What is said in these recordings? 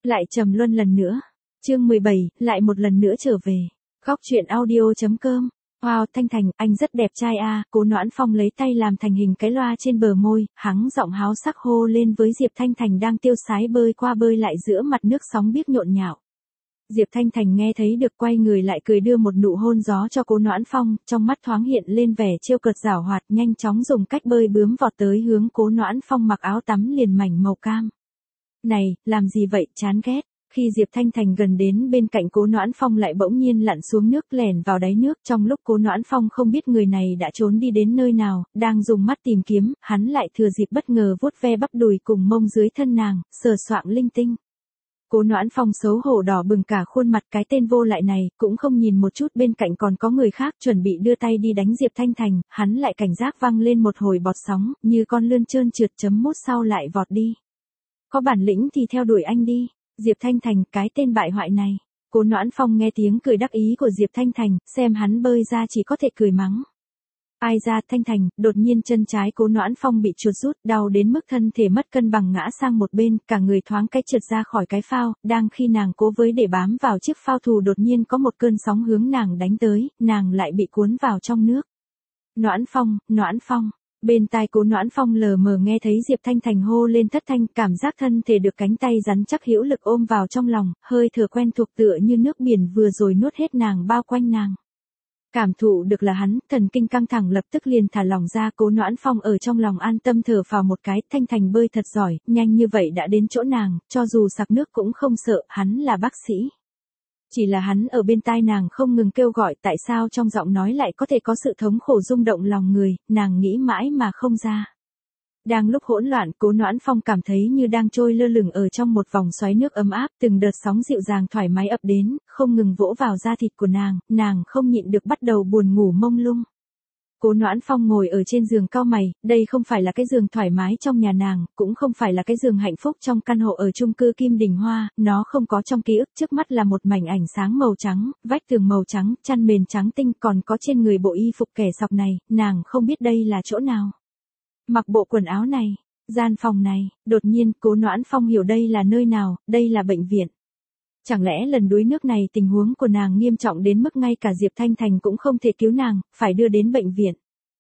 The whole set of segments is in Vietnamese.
Lại trầm luân lần nữa. Chương 17, lại một lần nữa trở về. Góc truyện audio.com. Wow, Thanh Thành, anh rất đẹp trai a. Cố Noãn Phong lấy tay làm thành hình cái loa trên bờ môi, hắng giọng háo sắc hô lên với Diệp Thanh Thành đang tiêu sái bơi qua bơi lại giữa mặt nước sóng biếc nhộn nhạo. Diệp Thanh Thành nghe thấy được quay người lại cười đưa một nụ hôn gió cho Cố Noãn Phong, trong mắt thoáng hiện lên vẻ trêu cợt giảo hoạt, nhanh chóng dùng cách bơi bướm vọt tới hướng Cố Noãn Phong mặc áo tắm liền mảnh màu cam. Này, làm gì vậy, chán ghét. Khi Diệp Thanh Thành gần đến bên cạnh Cố Noãn Phong lại bỗng nhiên lặn xuống nước lẻn vào đáy nước, trong lúc Cố Noãn Phong không biết người này đã trốn đi đến nơi nào, đang dùng mắt tìm kiếm, hắn lại thừa dịp bất ngờ vuốt ve bắp đùi cùng mông dưới thân nàng, sờ soạng linh tinh. Cố Noãn Phong xấu hổ đỏ bừng cả khuôn mặt, cái tên vô lại này, cũng không nhìn một chút bên cạnh còn có người khác chuẩn bị đưa tay đi đánh Diệp Thanh Thành, hắn lại cảnh giác văng lên một hồi bọt sóng, như con lươn trơn trượt chấm mút sau lại vọt đi. Có bản lĩnh thì theo đuổi anh đi. Diệp Thanh Thành, cái tên bại hoại này. Cố Noãn Phong nghe tiếng cười đắc ý của Diệp Thanh Thành, xem hắn bơi ra chỉ có thể cười mắng. Ai ra, Thanh Thành, đột nhiên chân trái Cố Noãn Phong bị chuột rút, đau đến mức thân thể mất cân bằng ngã sang một bên, cả người thoáng cái trượt ra khỏi cái phao, đang khi nàng cố với để bám vào chiếc phao thù đột nhiên có một cơn sóng hướng nàng đánh tới, nàng lại bị cuốn vào trong nước. Noãn Phong, Noãn Phong. Bên tai Cố Noãn Phong lờ mờ nghe thấy Diệp Thanh Thành hô lên thất thanh, cảm giác thân thể được cánh tay rắn chắc hữu lực ôm vào trong lòng, hơi thở quen thuộc tựa như nước biển vừa rồi nuốt hết nàng bao quanh nàng. Cảm thụ được là hắn, thần kinh căng thẳng lập tức liền thả lỏng ra. Cố Noãn Phong ở trong lòng an tâm thở phào một cái, Thanh Thành bơi thật giỏi, nhanh như vậy đã đến chỗ nàng, cho dù sặc nước cũng không sợ, hắn là bác sĩ. Chỉ là hắn ở bên tai nàng không ngừng kêu gọi, tại sao trong giọng nói lại có thể có sự thống khổ rung động lòng người, nàng nghĩ mãi mà không ra. Đang lúc hỗn loạn, Cố Noãn Phong cảm thấy như đang trôi lơ lửng ở trong một vòng xoáy nước ấm áp, từng đợt sóng dịu dàng thoải mái ập đến, không ngừng vỗ vào da thịt của nàng không nhịn được bắt đầu buồn ngủ mông lung. Cố Noãn Phong ngồi ở trên giường cau mày, đây không phải là cái giường thoải mái trong nhà nàng, cũng không phải là cái giường hạnh phúc trong căn hộ ở chung cư Kim Đình Hoa, nó không có trong ký ức, trước mắt là một mảnh ảnh sáng màu trắng, vách tường màu trắng, chăn mền trắng tinh, còn có trên người bộ y phục kẻ sọc này, nàng không biết đây là chỗ nào. Mặc bộ quần áo này, gian phòng này, đột nhiên Cố Noãn Phong hiểu đây là nơi nào, đây là bệnh viện. Chẳng lẽ lần đuối nước này tình huống của nàng nghiêm trọng đến mức ngay cả Diệp Thanh Thành cũng không thể cứu nàng, phải đưa đến bệnh viện.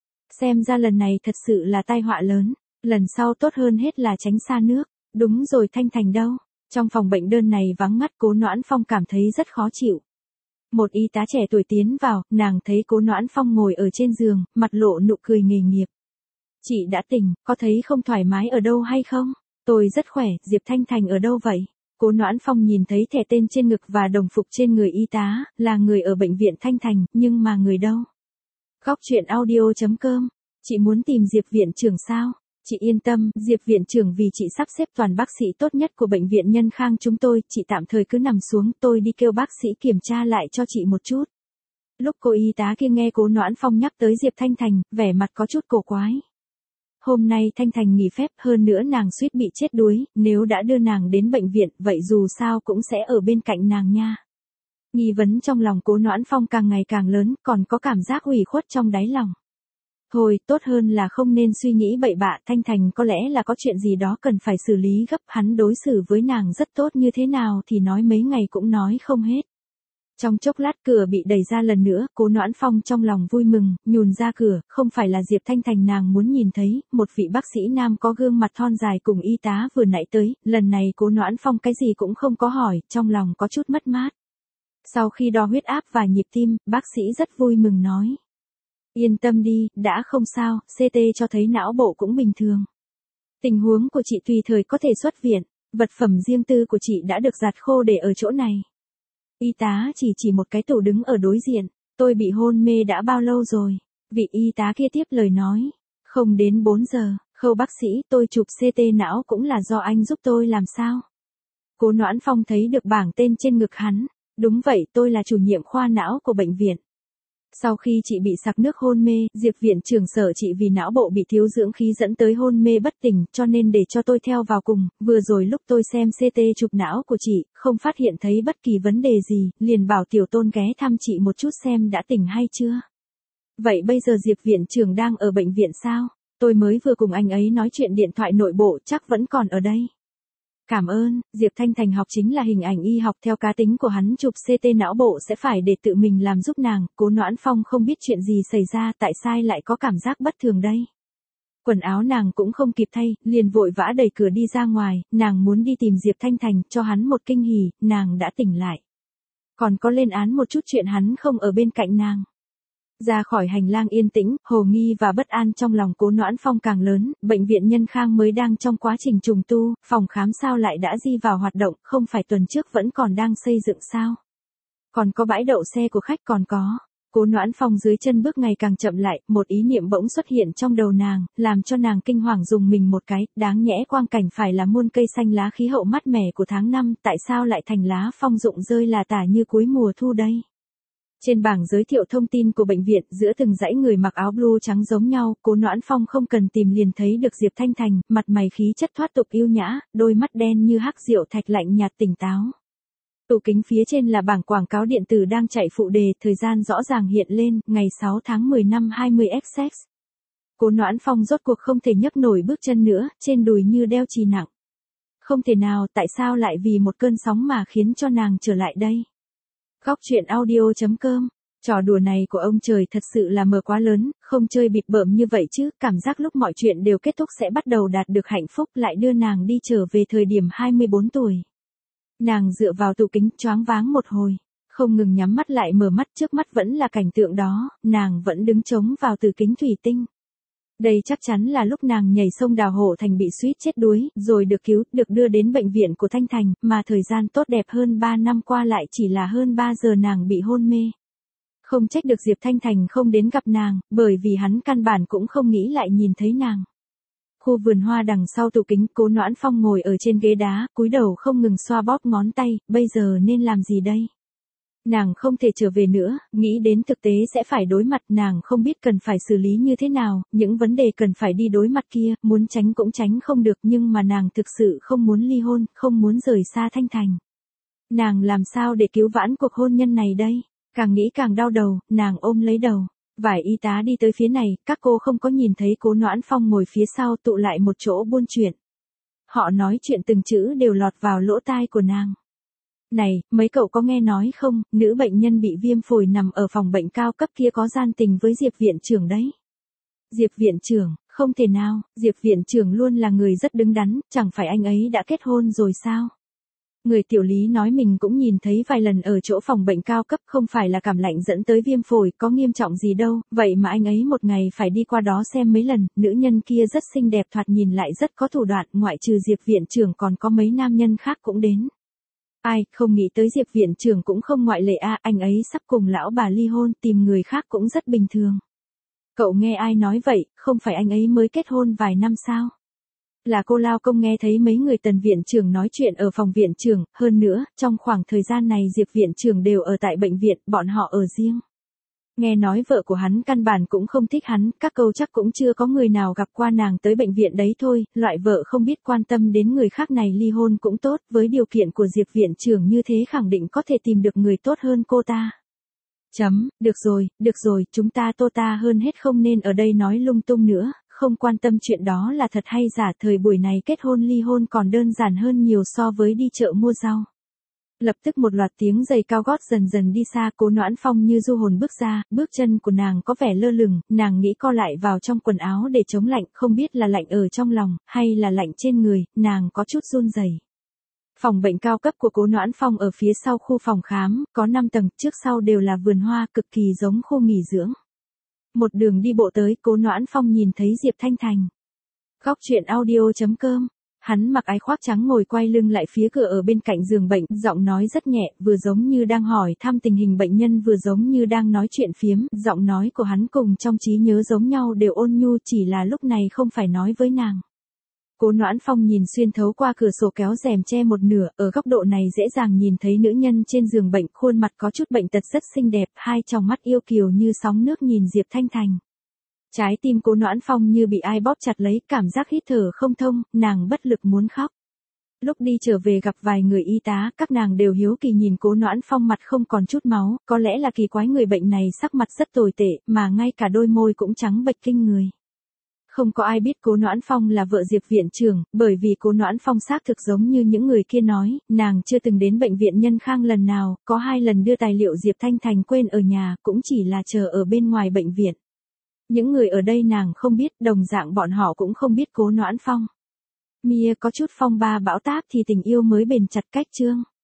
Xem ra lần này thật sự là tai họa lớn, lần sau tốt hơn hết là tránh xa nước. Đúng rồi, Thanh Thành đâu? Trong phòng bệnh đơn này vắng ngắt, Cố Noãn Phong cảm thấy rất khó chịu. Một y tá trẻ tuổi tiến vào, nàng thấy Cố Noãn Phong ngồi ở trên giường, mặt lộ nụ cười nghề nghiệp. Chị đã tỉnh, có thấy không thoải mái ở đâu hay không? Tôi rất khỏe, Diệp Thanh Thành ở đâu vậy? Cố Noãn Phong nhìn thấy thẻ tên trên ngực và đồng phục trên người y tá, là người ở bệnh viện Thanh Thành, nhưng mà người đâu? Góc truyện audio.com. Chị muốn tìm Diệp viện trưởng sao? Chị yên tâm, Diệp viện trưởng vì chị sắp xếp toàn bác sĩ tốt nhất của bệnh viện Nhân Khang chúng tôi, chị tạm thời cứ nằm xuống, tôi đi kêu bác sĩ kiểm tra lại cho chị một chút. Lúc cô y tá kia nghe Cố Noãn Phong nhắc tới Diệp Thanh Thành, vẻ mặt có chút cổ quái. Hôm nay Thanh Thành nghỉ phép, hơn nữa nàng suýt bị chết đuối, nếu đã đưa nàng đến bệnh viện, vậy dù sao cũng sẽ ở bên cạnh nàng nha. Nghi vấn trong lòng Cố Noãn Phong càng ngày càng lớn, còn có cảm giác ủy khuất trong đáy lòng. Thôi, tốt hơn là không nên suy nghĩ bậy bạ, Thanh Thành có lẽ là có chuyện gì đó cần phải xử lý gấp, hắn đối xử với nàng rất tốt như thế nào thì nói mấy ngày cũng nói không hết. Trong chốc lát cửa bị đẩy ra lần nữa, Cố Noãn Phong trong lòng vui mừng, nhùn ra cửa, không phải là Diệp Thanh Thành nàng muốn nhìn thấy, một vị bác sĩ nam có gương mặt thon dài cùng y tá vừa nãy tới, lần này Cố Noãn Phong cái gì cũng không có hỏi, trong lòng có chút mất mát. Sau khi đo huyết áp và nhịp tim, bác sĩ rất vui mừng nói. Yên tâm đi, đã không sao, CT cho thấy não bộ cũng bình thường. Tình huống của chị tùy thời có thể xuất viện, vật phẩm riêng tư của chị đã được giặt khô để ở chỗ này. Y tá chỉ một cái tủ đứng ở đối diện, tôi bị hôn mê đã bao lâu rồi? Vị y tá kia tiếp lời nói, không đến 4 giờ, Khâu bác sĩ, tôi chụp CT não cũng là do anh giúp tôi làm sao? Cố Noãn Phong thấy được bảng tên trên ngực hắn, đúng vậy, tôi là chủ nhiệm khoa não của bệnh viện. Sau khi chị bị sặc nước hôn mê, Diệp viện trưởng sợ chị vì não bộ bị thiếu dưỡng khí dẫn tới hôn mê bất tỉnh, cho nên để cho tôi theo vào cùng, vừa rồi lúc tôi xem CT chụp não của chị, không phát hiện thấy bất kỳ vấn đề gì, liền bảo Tiểu Tôn ghé thăm chị một chút xem đã tỉnh hay chưa. Vậy bây giờ Diệp viện trưởng đang ở bệnh viện sao? Tôi mới vừa cùng anh ấy nói chuyện điện thoại nội bộ, chắc vẫn còn ở đây. Cảm ơn, Diệp Thanh Thành học chính là hình ảnh y học theo cá tính của hắn, chụp CT não bộ sẽ phải để tự mình làm giúp nàng. Cố Noãn Phong không biết chuyện gì xảy ra, tại sao lại có cảm giác bất thường đây. Quần áo nàng cũng không kịp thay, liền vội vã đẩy cửa đi ra ngoài, nàng muốn đi tìm Diệp Thanh Thành, cho hắn một kinh hỉ, nàng đã tỉnh lại. Còn có lên án một chút chuyện hắn không ở bên cạnh nàng. Ra khỏi hành lang yên tĩnh, hồ nghi và bất an trong lòng Cố Noãn Phong càng lớn, bệnh viện Nhân Khang mới đang trong quá trình trùng tu, phòng khám sao lại đã đi vào hoạt động, không phải tuần trước vẫn còn đang xây dựng sao. Còn có bãi đậu xe của khách còn có. Cố Noãn Phong dưới chân bước ngày càng chậm lại, một ý niệm bỗng xuất hiện trong đầu nàng, làm cho nàng kinh hoàng dùng mình một cái, đáng nhẽ quang cảnh phải là muôn cây xanh lá khí hậu mát mẻ của tháng 5, tại sao lại thành lá phong rụng rơi là tả như cuối mùa thu đây? Trên bảng giới thiệu thông tin của bệnh viện, giữa từng dãy người mặc áo blue trắng giống nhau, Cố Noãn Phong không cần tìm liền thấy được Diệp Thanh Thành, mặt mày khí chất thoát tục yêu nhã, đôi mắt đen như hắc rượu thạch lạnh nhạt tỉnh táo. Tủ kính phía trên là bảng quảng cáo điện tử đang chạy phụ đề, thời gian rõ ràng hiện lên, ngày 6 tháng 10 năm 20XX. Cố Noãn Phong rốt cuộc không thể nhấc nổi bước chân nữa, trên đùi như đeo chì nặng. Không thể nào, tại sao lại vì một cơn sóng mà khiến cho nàng trở lại đây? Góc truyện audio.com. Trò đùa này của ông trời thật sự là mờ quá lớn, không chơi bịp bợm như vậy chứ, cảm giác lúc mọi chuyện đều kết thúc sẽ bắt đầu đạt được hạnh phúc lại đưa nàng đi trở về thời điểm 24 tuổi. Nàng dựa vào tủ kính choáng váng một hồi, không ngừng nhắm mắt lại mở mắt, trước mắt vẫn là cảnh tượng đó, nàng vẫn đứng chống vào từ kính thủy tinh. Đây chắc chắn là lúc nàng nhảy sông Đào Hộ Thành bị suýt chết đuối, rồi được cứu, được đưa đến bệnh viện của Thanh Thành, mà thời gian tốt đẹp hơn 3 năm qua lại chỉ là hơn 3 giờ nàng bị hôn mê. Không trách được Diệp Thanh Thành không đến gặp nàng, bởi vì hắn căn bản cũng không nghĩ lại nhìn thấy nàng. Khu vườn hoa đằng sau tủ kính, Cố Noãn Phong ngồi ở trên ghế đá, cúi đầu không ngừng xoa bóp ngón tay, bây giờ nên làm gì đây? Nàng không thể trở về nữa, nghĩ đến thực tế sẽ phải đối mặt, nàng không biết cần phải xử lý như thế nào, những vấn đề cần phải đi đối mặt kia, muốn tránh cũng tránh không được, nhưng mà nàng thực sự không muốn ly hôn, không muốn rời xa Thanh Thành. Nàng làm sao để cứu vãn cuộc hôn nhân này đây? Càng nghĩ càng đau đầu, nàng ôm lấy đầu. Vài y tá đi tới phía này, các cô không có nhìn thấy Cố Noãn Phong ngồi phía sau tụ lại một chỗ buôn chuyện. Họ nói chuyện từng chữ đều lọt vào lỗ tai của nàng. Này, mấy cậu có nghe nói không, nữ bệnh nhân bị viêm phổi nằm ở phòng bệnh cao cấp kia có gian tình với Diệp viện trưởng đấy. Diệp viện trưởng, không thể nào, Diệp viện trưởng luôn là người rất đứng đắn, chẳng phải anh ấy đã kết hôn rồi sao? Người tiểu lý nói mình cũng nhìn thấy vài lần ở chỗ phòng bệnh cao cấp, không phải là cảm lạnh dẫn tới viêm phổi, có nghiêm trọng gì đâu, vậy mà anh ấy một ngày phải đi qua đó xem mấy lần, nữ nhân kia rất xinh đẹp, thoạt nhìn lại rất có thủ đoạn, ngoại trừ Diệp viện trưởng còn có mấy nam nhân khác cũng đến. Ai, không nghĩ tới Diệp viện trưởng cũng không ngoại lệ a, anh ấy sắp cùng lão bà ly hôn, tìm người khác cũng rất bình thường. Cậu nghe ai nói vậy, không phải anh ấy mới kết hôn vài năm sao? Là cô lao công nghe thấy mấy người Tần viện trưởng nói chuyện ở phòng viện trưởng, hơn nữa, trong khoảng thời gian này Diệp viện trưởng đều ở tại bệnh viện, bọn họ ở riêng. Nghe nói vợ của hắn căn bản cũng không thích hắn, các câu chắc cũng chưa có người nào gặp qua nàng tới bệnh viện đấy thôi, loại vợ không biết quan tâm đến người khác này ly hôn cũng tốt, với điều kiện của Diệp viện trưởng như thế khẳng định có thể tìm được người tốt hơn cô ta. Được rồi, chúng ta tô ta hơn hết không nên ở đây nói lung tung nữa, không quan tâm chuyện đó là thật hay giả, thời buổi này kết hôn ly hôn còn đơn giản hơn nhiều so với đi chợ mua rau. Lập tức một loạt tiếng giày cao gót dần dần đi xa, Cố Noãn Phong như du hồn bước ra, bước chân của nàng có vẻ lơ lửng, nàng nghĩ co lại vào trong quần áo để chống lạnh, không biết là lạnh ở trong lòng, hay là lạnh trên người, nàng có chút run rẩy. Phòng bệnh cao cấp của Cố Noãn Phong ở phía sau khu phòng khám, có 5 tầng, trước sau đều là vườn hoa, cực kỳ giống khu nghỉ dưỡng. Một đường đi bộ tới, Cố Noãn Phong nhìn thấy Diệp Thanh Thành. Góc truyện audio.com. Hắn mặc áo khoác trắng ngồi quay lưng lại phía cửa ở bên cạnh giường bệnh, giọng nói rất nhẹ, vừa giống như đang hỏi thăm tình hình bệnh nhân vừa giống như đang nói chuyện phiếm, giọng nói của hắn cùng trong trí nhớ giống nhau đều ôn nhu, chỉ là lúc này không phải nói với nàng. Cố Noãn Phong nhìn xuyên thấu qua cửa sổ kéo rèm che một nửa, ở góc độ này dễ dàng nhìn thấy nữ nhân trên giường bệnh, khuôn mặt có chút bệnh tật rất xinh đẹp, hai tròng mắt yêu kiều như sóng nước nhìn Diệp Thanh Thành. Trái tim Cố Noãn Phong như bị ai bóp chặt lấy, cảm giác hít thở không thông, nàng bất lực muốn khóc. Lúc đi trở về gặp vài người y tá, các nàng đều hiếu kỳ nhìn Cố Noãn Phong mặt không còn chút máu, có lẽ là kỳ quái người bệnh này sắc mặt rất tồi tệ, mà ngay cả đôi môi cũng trắng bệch kinh người. Không có ai biết Cố Noãn Phong là vợ Diệp viện trưởng, bởi vì Cố Noãn Phong xác thực giống như những người kia nói, nàng chưa từng đến bệnh viện Nhân Khang lần nào, có 2 lần đưa tài liệu Diệp Thanh Thành quên ở nhà, cũng chỉ là chờ ở bên ngoài bệnh viện. Những người ở đây nàng không biết, đồng dạng bọn họ cũng không biết Cố Noãn Phong. Mia có chút phong ba bão táp thì tình yêu mới bền chặt cách chương.